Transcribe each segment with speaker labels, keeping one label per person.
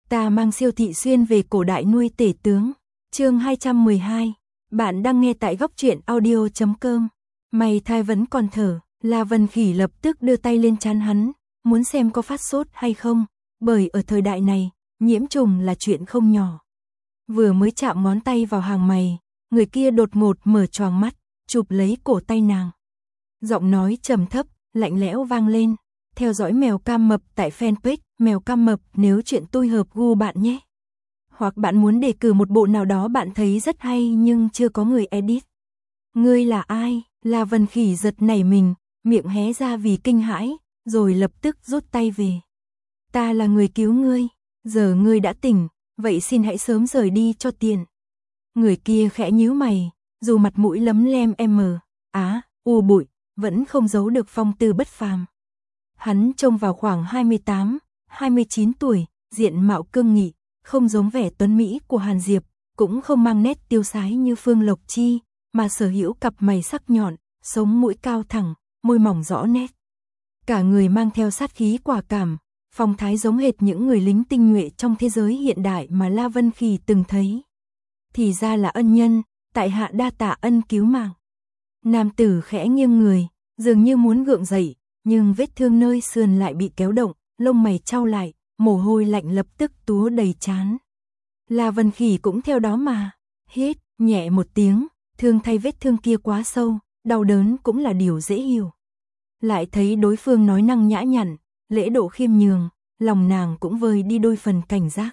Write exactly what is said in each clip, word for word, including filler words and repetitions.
Speaker 1: Ta mang siêu thị xuyên về cổ đại nuôi tể tướng. Chương hai trăm mười hai. Bạn đang nghe tại góc truyện audio chấm com. Mày thai vẫn còn thở, La Vân Khỉ lập tức đưa tay lên trán hắn, muốn xem có phát sốt hay không, bởi ở thời đại này, nhiễm trùng là chuyện không nhỏ. Vừa mới chạm ngón tay vào hàng mày, người kia đột ngột mở choàng mắt, chụp lấy cổ tay nàng. Giọng nói trầm thấp, lạnh lẽo vang lên. Theo dõi Mèo Cam Mập tại fanpage Mèo Cam Mập nếu chuyện tôi hợp gu bạn nhé. Hoặc bạn muốn đề cử một bộ nào đó bạn thấy rất hay nhưng chưa có người edit. Ngươi là ai? La Vân Khỉ giật nảy mình, miệng hé ra vì kinh hãi, rồi lập tức rút tay về. Ta là người cứu ngươi, giờ ngươi đã tỉnh, vậy xin hãy sớm rời đi cho tiện. Người kia khẽ nhíu mày, dù mặt mũi lấm lem em á, u bụi, vẫn không giấu được phong tư bất phàm. Hắn trông vào khoảng hai mươi tám, hai mươi chín tuổi, diện mạo cương nghị, không giống vẻ tuấn mỹ của Hàn Diệp, cũng không mang nét tiêu sái như Phương Lộc Chi, mà sở hữu cặp mày sắc nhọn, sống mũi cao thẳng, môi mỏng rõ nét. Cả người mang theo sát khí quả cảm, phong thái giống hệt những người lính tinh nhuệ trong thế giới hiện đại mà La Vân Khỉ từng thấy. Thì ra là ân nhân, tại hạ đa tạ ân cứu mạng. Nam tử khẽ nghiêng người, dường như muốn gượng dậy, nhưng vết thương nơi sườn lại bị kéo động, lông mày chau lại, mồ hôi lạnh lập tức túa đầy trán. La Vân Khỉ cũng theo đó mà, hít nhẹ một tiếng, thương thay vết thương kia quá sâu, đau đớn cũng là điều dễ hiểu. Lại thấy đối phương nói năng nhã nhặn, lễ độ khiêm nhường, lòng nàng cũng vơi đi đôi phần cảnh giác.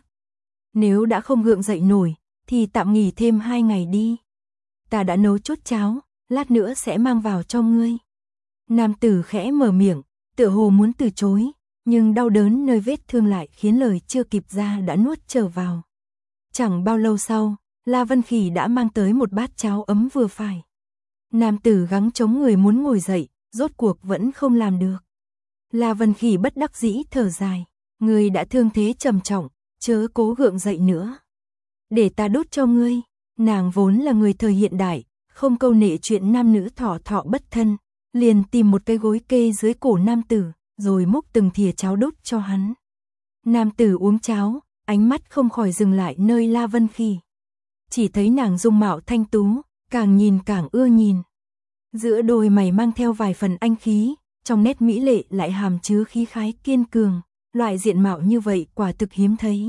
Speaker 1: Nếu đã không gượng dậy nổi, thì tạm nghỉ thêm hai ngày đi. Ta đã nấu chút cháo, lát nữa sẽ mang vào cho ngươi. Nam tử khẽ mở miệng, tựa hồ muốn từ chối, nhưng đau đớn nơi vết thương lại khiến lời chưa kịp ra đã nuốt trở vào. Chẳng bao lâu sau, La Vân Khỉ đã mang tới một bát cháo ấm vừa phải. Nam tử gắng chống người muốn ngồi dậy, rốt cuộc vẫn không làm được. La Vân Khỉ bất đắc dĩ thở dài, ngươi đã thương thế trầm trọng, chớ cố gượng dậy nữa. Để ta đút cho ngươi. Nàng vốn là người thời hiện đại, không câu nệ chuyện nam nữ thọ thọ bất thân, liền tìm một cái gối kê dưới cổ nam tử, rồi múc từng thìa cháo đút cho hắn. Nam tử uống cháo, ánh mắt không khỏi dừng lại nơi La Vân Khỉ. Chỉ thấy nàng dung mạo thanh tú, càng nhìn càng ưa nhìn. Giữa đôi mày mang theo vài phần anh khí, trong nét mỹ lệ lại hàm chứa khí khái kiên cường, loại diện mạo như vậy quả thực hiếm thấy.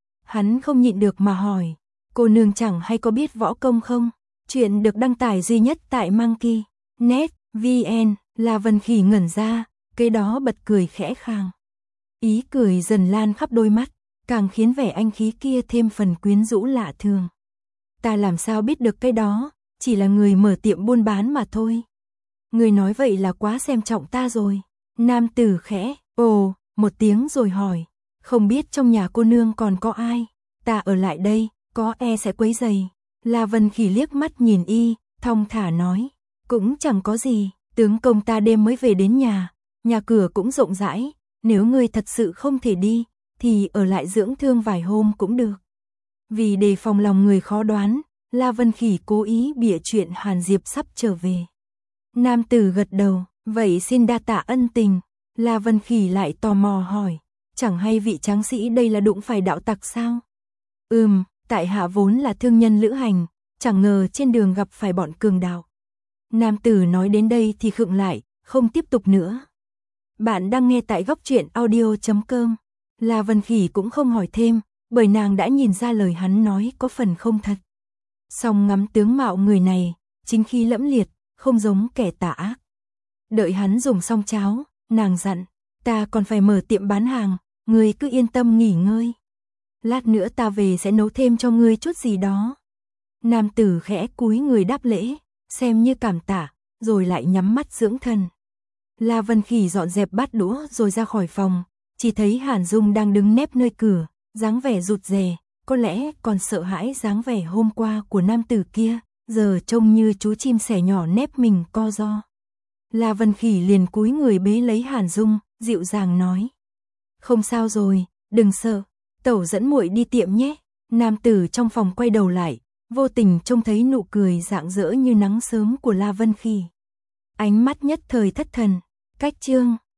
Speaker 1: Hắn không nhịn được mà hỏi, cô nương chẳng hay có biết võ công không? Chuyện được đăng tải duy nhất tại Monkey net vn. La Vân Khỉ ngẩn ra, cái đó bật cười khẽ khàng. Ý cười dần lan khắp đôi mắt, càng khiến vẻ anh khí kia thêm phần quyến rũ lạ thường. Ta làm sao biết được cái đó, chỉ là người mở tiệm buôn bán mà thôi. Người nói vậy là quá xem trọng ta rồi. Nam tử khẽ, ồ, một tiếng rồi hỏi, không biết trong nhà cô nương còn có ai? Ta ở lại đây, có e sẽ quấy rầy. La Vân Khỉ liếc mắt nhìn y, thong thả nói, cũng chẳng có gì, tướng công ta đêm mới về đến nhà, nhà cửa cũng rộng rãi, nếu ngươi thật sự không thể đi, thì ở lại dưỡng thương vài hôm cũng được. Vì đề phòng lòng người khó đoán, La Vân Khỉ cố ý bịa chuyện Hàn Diệp sắp trở về. Nam tử gật đầu, vậy xin đa tạ ân tình. La Vân Khỉ lại tò mò hỏi, chẳng hay vị tráng sĩ đây là đụng phải đạo tặc sao? Ừm, tại hạ vốn là thương nhân lữ hành, chẳng ngờ trên đường gặp phải bọn cường đạo. Nam tử nói đến đây thì khựng lại, không tiếp tục nữa. Bạn đang nghe tại góc truyện audio chấm com. La Vân Khỉ cũng không hỏi thêm, bởi nàng đã nhìn ra lời hắn nói có phần không thật. Song ngắm tướng mạo người này, chính khí lẫm liệt, không giống kẻ tà ác. Đợi hắn dùng xong cháo, nàng dặn, ta còn phải mở tiệm bán hàng, ngươi cứ yên tâm nghỉ ngơi. Lát nữa ta về sẽ nấu thêm cho ngươi chút gì đó. Nam tử khẽ cúi người đáp lễ, xem như cảm tạ, rồi lại nhắm mắt dưỡng thần. La Vân Khỉ dọn dẹp bát đũa rồi ra khỏi phòng, chỉ thấy Hàn Dung đang đứng nép nơi cửa, dáng vẻ rụt rè, có lẽ còn sợ hãi dáng vẻ hôm qua của nam tử kia, giờ trông như chú chim sẻ nhỏ nép mình co ro. La Vân Khỉ liền cúi người bế lấy Hàn Dung, dịu dàng nói, không sao rồi, đừng sợ, tẩu dẫn muội đi tiệm nhé. Nam tử trong phòng quay đầu lại, vô tình trông thấy nụ cười rạng rỡ như nắng sớm của La Vân Khỉ. Ánh mắt nhất thời thất thần, cách chương